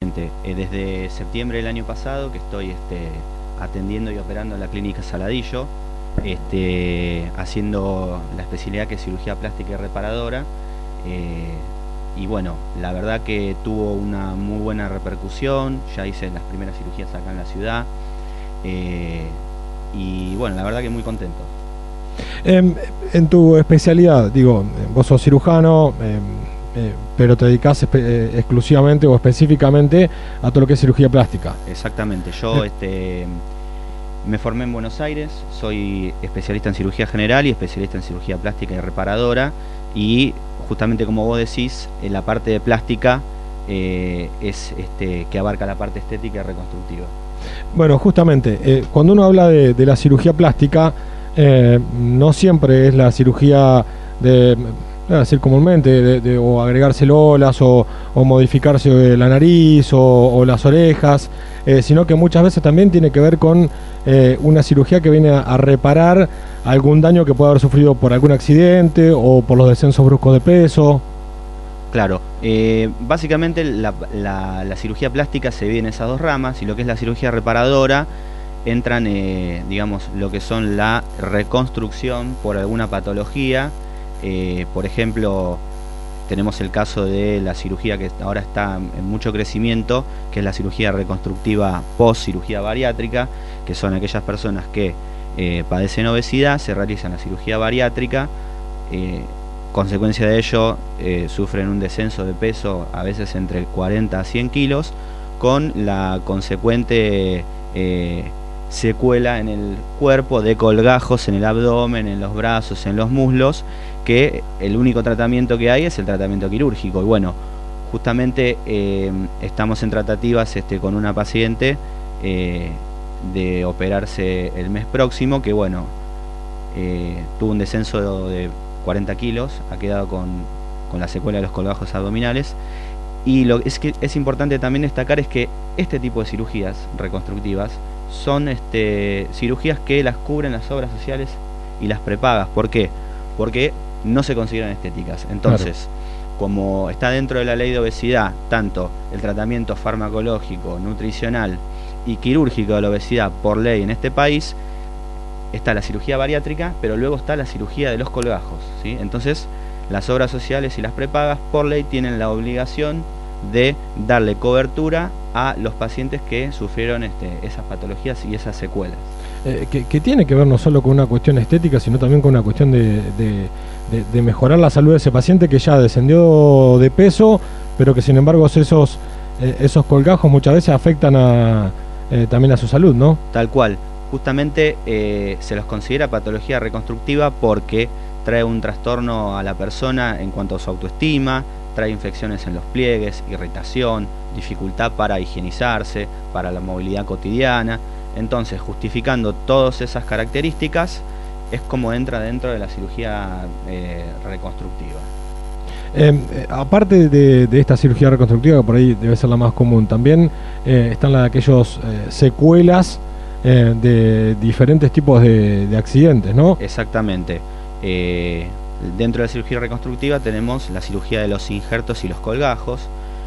exactamente. Desde septiembre del año pasado que estoy atendiendo y operando en la clínica Saladillo, haciendo la especialidad que es cirugía plástica y reparadora. Y bueno, la verdad que tuvo una muy buena repercusión. Ya hice las primeras cirugías acá en la ciudad. Y bueno, la verdad que muy contento. En tu especialidad, digo, vos sos cirujano, pero te dedicás exclusivamente o específicamente a todo lo que es cirugía plástica. Exactamente, yo me formé en Buenos Aires, soy especialista en cirugía general y especialista en cirugía plástica y reparadora, y justamente como vos decís, en la parte de plástica es que abarca la parte estética y reconstructiva. Bueno, justamente, cuando uno habla de la cirugía plástica, no siempre es la cirugía de, decir comúnmente, o agregarse lolas o modificarse la nariz o las orejas, sino que muchas veces también tiene que ver con una cirugía que viene a reparar algún daño que pueda haber sufrido por algún accidente o por los descensos bruscos de peso. Claro, básicamente la cirugía plástica se divide en esas dos ramas, y lo que es la cirugía reparadora entran, digamos, lo que son la reconstrucción por alguna patología. Por ejemplo, tenemos el caso de la cirugía que ahora está en mucho crecimiento, que es la cirugía reconstructiva post cirugía bariátrica, que son aquellas personas que padecen obesidad, se realizan la cirugía bariátrica, consecuencia de ello sufren un descenso de peso a veces entre 40 a 100 kilos, con la consecuente secuela en el cuerpo de colgajos en el abdomen, en los brazos, en los muslos, que el único tratamiento que hay es el tratamiento quirúrgico. Y bueno, justamente estamos en tratativas con una paciente de operarse el mes próximo, que bueno, tuvo un descenso de 40 kilos, ha quedado con la secuela de los colgajos abdominales. Y lo que es importante también destacar es que este tipo de cirugías reconstructivas son cirugías que las cubren las obras sociales y las prepagas. ¿Por qué? Porque no se consideran estéticas. Entonces, claro, como está dentro de la ley de obesidad, tanto el tratamiento farmacológico, nutricional y quirúrgico de la obesidad por ley en este país, está la cirugía bariátrica, pero luego está la cirugía de los colgajos, ¿sí? Entonces, las obras sociales y las prepagas por ley tienen la obligación de darle cobertura a los pacientes que sufrieron esas patologías y esas secuelas. Que tiene que ver no solo con una cuestión estética, sino también con una cuestión de mejorar la salud de ese paciente que ya descendió de peso, pero que sin embargo esos colgajos muchas veces afectan también a su salud, ¿no? Tal cual. Justamente se los considera patología reconstructiva porque trae un trastorno a la persona en cuanto a su autoestima, trae infecciones en los pliegues, irritación, dificultad para higienizarse, para la movilidad cotidiana. Entonces, justificando todas esas características, es como entra dentro de la cirugía reconstructiva. Aparte de esta cirugía reconstructiva, que por ahí debe ser la más común, también están aquellos secuelas de diferentes tipos de accidentes, ¿no? Exactamente. Dentro de la cirugía reconstructiva tenemos la cirugía de los injertos y los colgajos.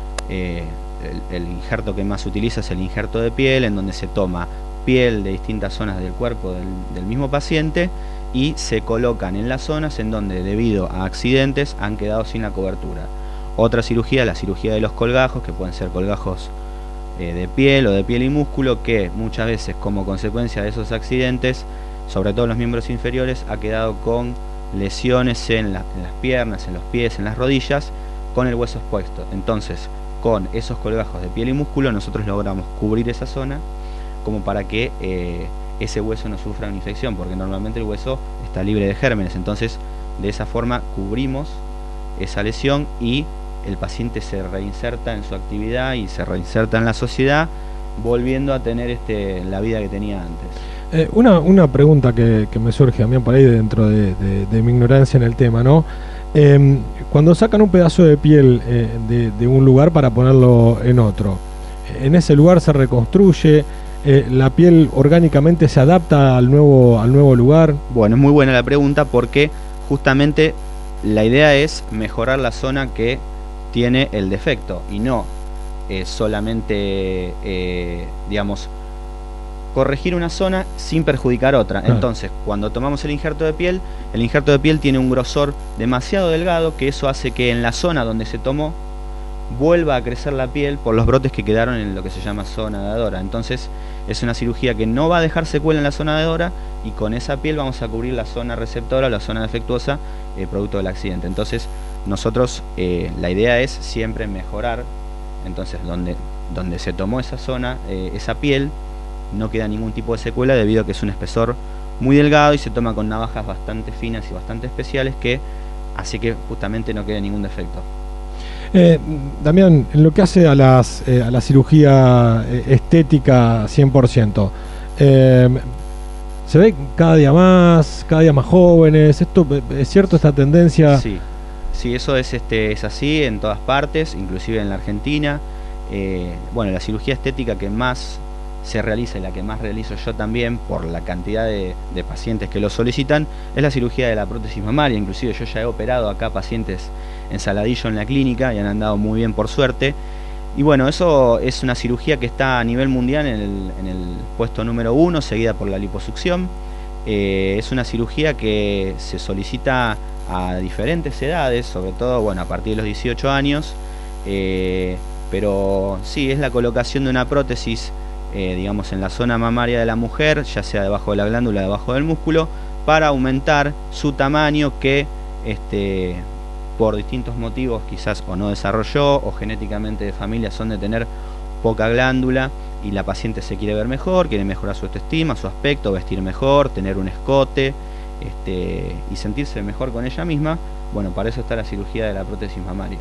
El injerto que más se utiliza es el injerto de piel, en donde se toma piel de distintas zonas del cuerpo del mismo paciente y se colocan en las zonas en donde debido a accidentes han quedado sin la cobertura. Otra cirugía, la cirugía de los colgajos, que pueden ser colgajos de piel o de piel y músculo, que muchas veces como consecuencia de esos accidentes, sobre todo en los miembros inferiores, ha quedado con lesiones en las piernas, en los pies, en las rodillas, con el hueso expuesto. Entonces, con esos colgajos de piel y músculo nosotros logramos cubrir esa zona como para que ese hueso no sufra una infección, porque normalmente el hueso está libre de gérmenes. Entonces, de esa forma cubrimos esa lesión y el paciente se reinserta en su actividad y se reinserta en la sociedad, volviendo a tener la vida que tenía antes. Una pregunta que me surge también por ahí dentro de mi ignorancia en el tema, ¿no? Cuando sacan un pedazo de piel de un lugar para ponerlo en otro, ¿en ese lugar se reconstruye? ¿La piel orgánicamente se adapta al nuevo lugar? Bueno, es muy buena la pregunta, porque justamente la idea es mejorar la zona que tiene el defecto y no solamente, digamos, corregir una zona sin perjudicar otra. Entonces, cuando tomamos el injerto de piel tiene un grosor demasiado delgado, que eso hace que en la zona donde se tomó vuelva a crecer la piel por los brotes que quedaron en lo que se llama zona de Dora. Entonces, es una cirugía que no va a dejar secuela en la zona de Dora, y con esa piel vamos a cubrir la zona receptora o la zona defectuosa producto del accidente. Entonces, nosotros, la idea es siempre mejorar. Entonces, donde se tomó esa zona, esa piel, no queda ningún tipo de secuela, debido a que es un espesor muy delgado y se toma con navajas bastante finas y bastante especiales, que hace que justamente no quede ningún defecto. Damián, en lo que hace a la cirugía estética 100%, se ve cada día más jóvenes. ¿Esto es cierto, esta tendencia? Sí, eso es así en todas partes, inclusive en la Argentina. Bueno, la cirugía estética que más se realiza, y la que más realizo yo también por la cantidad de pacientes que lo solicitan, es la cirugía de la prótesis mamaria. Inclusive yo ya he operado acá pacientes en Saladillo en la clínica y han andado muy bien, por suerte. Y bueno, eso es una cirugía que está a nivel mundial en el puesto número 1, seguida por la liposucción. Es una cirugía que se solicita a diferentes edades, sobre todo, bueno, a partir de los 18 años, pero sí, es la colocación de una prótesis, digamos, en la zona mamaria de la mujer, ya sea debajo de la glándula, debajo del músculo, para aumentar su tamaño, que por distintos motivos quizás o no desarrolló, o genéticamente de familia son de tener poca glándula, y la paciente se quiere ver mejor, quiere mejorar su autoestima, su aspecto, vestir mejor, tener un escote, y sentirse mejor con ella misma. Bueno, para eso está la cirugía de la prótesis mamaria.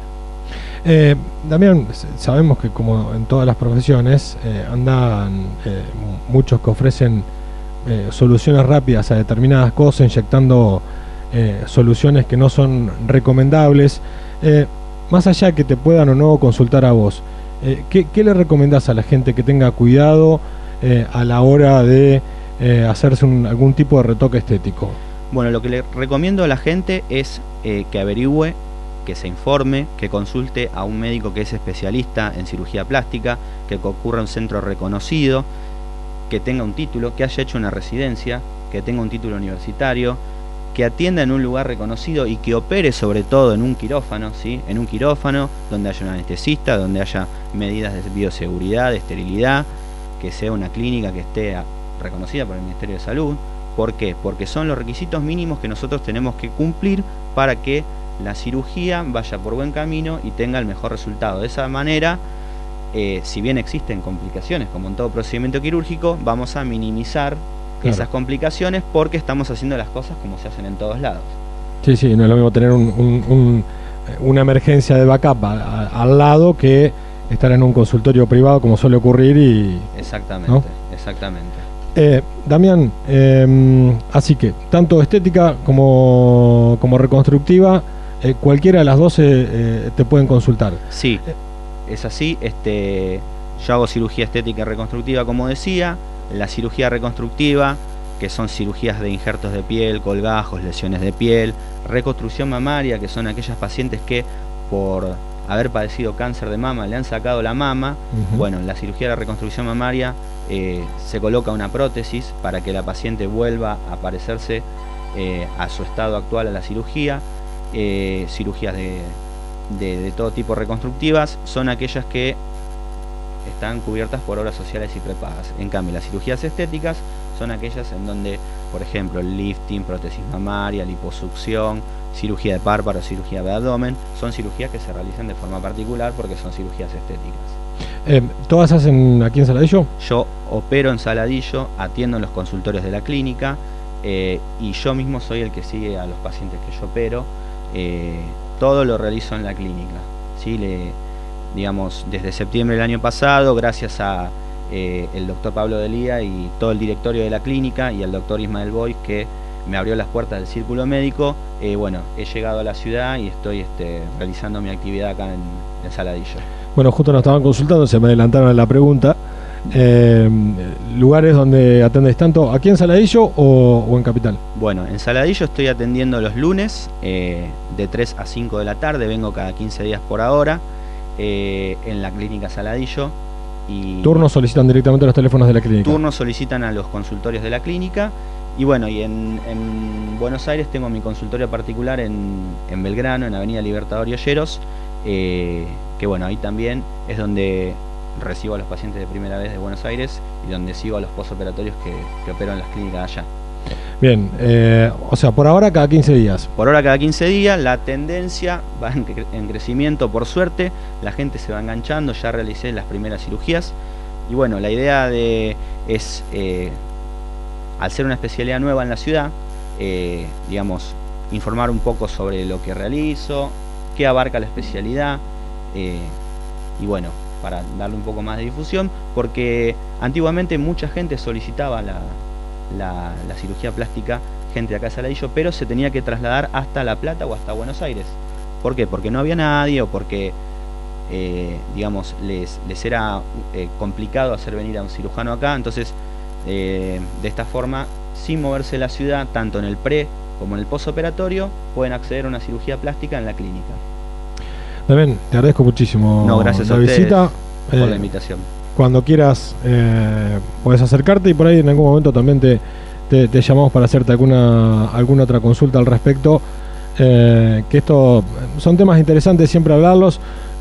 Damián, sabemos que, como en todas las profesiones, andan muchos que ofrecen soluciones rápidas a determinadas cosas, inyectando soluciones que no son recomendables. Más allá de que te puedan o no consultar a vos, ¿qué le recomendás a la gente que tenga cuidado a la hora de hacerse algún tipo de retoque estético? Bueno, lo que le recomiendo a la gente es que averigüe, que se informe, que consulte a un médico que es especialista en cirugía plástica, que concurra a un centro reconocido, que tenga un título, que haya hecho una residencia, que tenga un título universitario, que atienda en un lugar reconocido y que opere sobre todo en un quirófano, ¿sí? En un quirófano donde haya un anestesista, donde haya medidas de bioseguridad, de esterilidad, que sea una clínica que esté reconocida por el Ministerio de Salud. ¿Por qué? Porque son los requisitos mínimos que nosotros tenemos que cumplir para que la cirugía vaya por buen camino y tenga el mejor resultado. De esa manera, si bien existen complicaciones como en todo procedimiento quirúrgico, vamos a minimizar esas complicaciones, porque estamos haciendo las cosas como se hacen en todos lados. Sí, no es lo mismo tener una emergencia de backup al lado que estar en un consultorio privado, como suele ocurrir. Exactamente, ¿no? Exactamente. Damián, así que tanto estética como reconstructiva, cualquiera de las dos te pueden consultar. Sí, es así. Yo hago cirugía estética y reconstructiva, como decía. La cirugía reconstructiva, que son cirugías de injertos de piel, colgajos, lesiones de piel. Reconstrucción mamaria, que son aquellas pacientes que por haber padecido cáncer de mama le han sacado la mama. Bueno, en la cirugía de reconstrucción mamaria se coloca una prótesis para que la paciente vuelva a parecerse a su estado actual a la cirugía. Cirugías de todo tipo reconstructivas son aquellas que están cubiertas por obras sociales y prepagas. En cambio, las cirugías estéticas son aquellas en donde, por ejemplo, lifting, prótesis mamaria, liposucción, cirugía de párpado, cirugía de abdomen, son cirugías que se realizan de forma particular porque son cirugías estéticas. ¿Todas hacen aquí en Saladillo? Yo opero en Saladillo, atiendo en los consultorios de la clínica, y yo mismo soy el que sigue a los pacientes que yo opero. Todo lo realizo en la clínica, ¿sí? Digamos, desde septiembre del año pasado, gracias a el doctor Pablo Delía y todo el directorio de la clínica, y al doctor Ismael Bois, que me abrió las puertas del círculo médico, bueno, he llegado a la ciudad y estoy realizando mi actividad acá en Saladillo. Bueno, justo nos estaban consultando, se me adelantaron a la pregunta. ¿Lugares donde atendéis tanto aquí en Saladillo o en Capital? Bueno, en Saladillo estoy atendiendo los lunes de 3 a 5 de la tarde, vengo cada 15 días por ahora. en la clínica Saladillo. Y turnos solicitan directamente a los teléfonos de la clínica. Turnos solicitan a los consultorios de la clínica. Y bueno, y en Buenos Aires tengo mi consultorio particular en Belgrano, en Avenida Libertador y Olleros, que bueno, ahí también es donde recibo a los pacientes de primera vez de Buenos Aires y donde sigo a los postoperatorios que opero en las clínicas allá. Bien, o sea, por ahora cada 15 días. Por ahora cada 15 días, la tendencia va en crecimiento, por suerte, la gente se va enganchando, ya realicé las primeras cirugías y bueno, la idea es, al ser una especialidad nueva en la ciudad, digamos, informar un poco sobre lo que realizo, qué abarca la especialidad y bueno, para darle un poco más de difusión, porque antiguamente mucha gente solicitaba la cirugía plástica, gente de acá de Saladillo, pero se tenía que trasladar hasta La Plata o hasta Buenos Aires. ¿Por qué? Porque no había nadie o porque, digamos, les era complicado hacer venir a un cirujano acá. Entonces, de esta forma, sin moverse de la ciudad, tanto en el pre como en el postoperatorio, pueden acceder a una cirugía plástica en la clínica. Damián, te agradezco muchísimo gracias la a ustedes visita. Por la invitación. Cuando quieras puedes acercarte y por ahí en algún momento también te llamamos para hacerte alguna otra consulta al respecto, que esto son temas interesantes siempre hablarlos,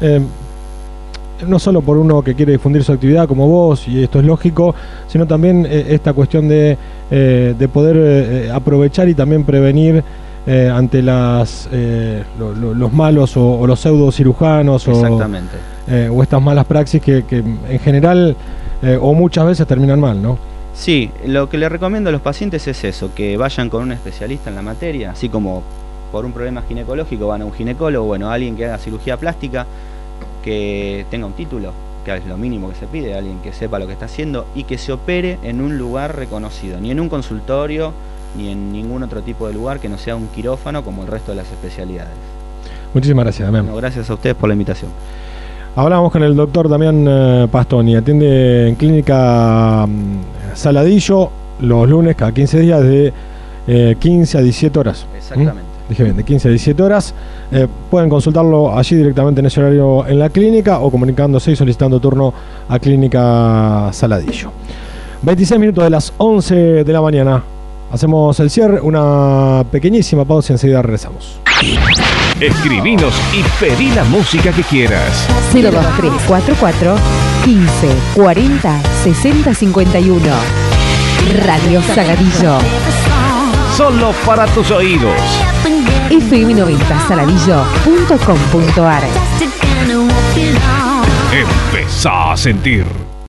no solo por uno que quiere difundir su actividad como vos, y esto es lógico, sino también esta cuestión de poder aprovechar y también prevenir ante los malos o los pseudo cirujanos o estas malas praxis que en general o muchas veces terminan mal, ¿no? Sí, lo que le recomiendo a los pacientes es eso, que vayan con un especialista en la materia, así como por un problema ginecológico van a un ginecólogo, bueno, alguien que haga cirugía plástica, que tenga un título, que es lo mínimo que se pide, alguien que sepa lo que está haciendo y que se opere en un lugar reconocido, ni en un consultorio, ni en ningún otro tipo de lugar que no sea un quirófano como el resto de las especialidades. Muchísimas gracias, Damián. Bueno, gracias a ustedes por la invitación. Hablamos con el doctor Damián Pastoni, atiende en clínica Saladillo los lunes cada 15 días de 15 a 17 horas. Exactamente. Dije bien, de 15 a 17 horas. Pueden consultarlo allí directamente en ese horario en la clínica o comunicándose y solicitando turno a Clínica Saladillo. 26 minutos de las 11 de la mañana. Hacemos el cierre, una pequeñísima pausa y enseguida regresamos. Escribinos y pedí la música que quieras. 02344 15 40 60 51. Radio Saladillo. Solo para tus oídos. fm90saladillo.com.ar. Empezá a sentir.